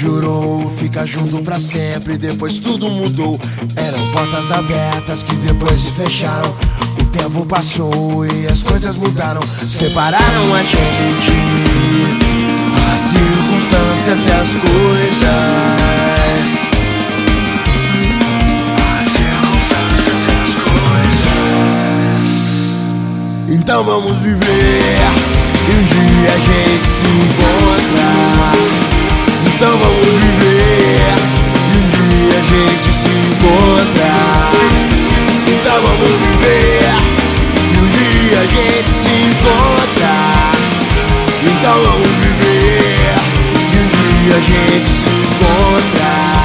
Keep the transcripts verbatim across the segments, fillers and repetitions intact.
jurou ficar junto pra sempre, depois tudo mudou. Eram portas abertas que depois se fecharam. O tempo passou e as coisas mudaram. Separaram a gente, as circunstâncias e as coisas. As circunstâncias e as coisas. Então vamos viver e um dia a gente se encontra. Então vamos viver e um dia a gente se encontra. Então vamos viver e um dia a gente se encontra. Então vamos viver e um dia a gente se encontra.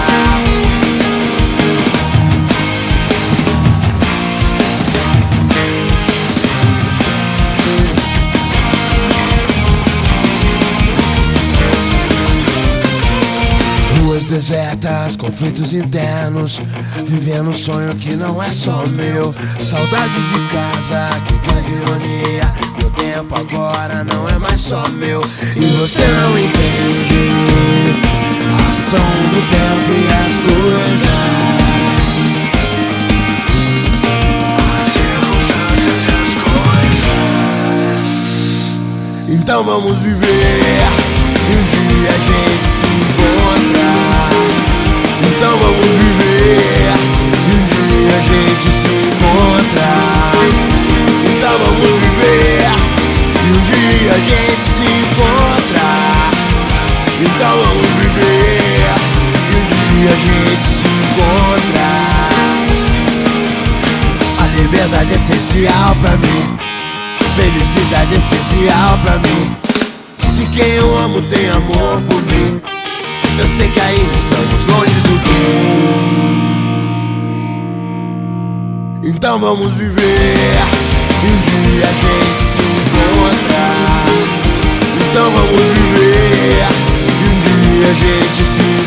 Desertas, conflitos internos, vivendo um sonho que não é só meu. Saudade de casa, que grande ironia. Meu tempo agora não é mais só meu. E você não entende a ação do tempo e as coisas. As circunstâncias e as coisas. Então vamos viver e um dia a gente se encontra. Então vamos viver e um dia a gente se encontra. Então vamos viver e um dia a gente se encontra. Então vamos viver e um dia a gente se encontra. A liberdade é essencial pra mim, felicidade é essencial pra mim. Se quem eu amo tem amor por mim, eu sei que ainda estamos longe do fim. Então vamos viver e um dia a gente se encontra. Então vamos viver e um dia a gente se encontra.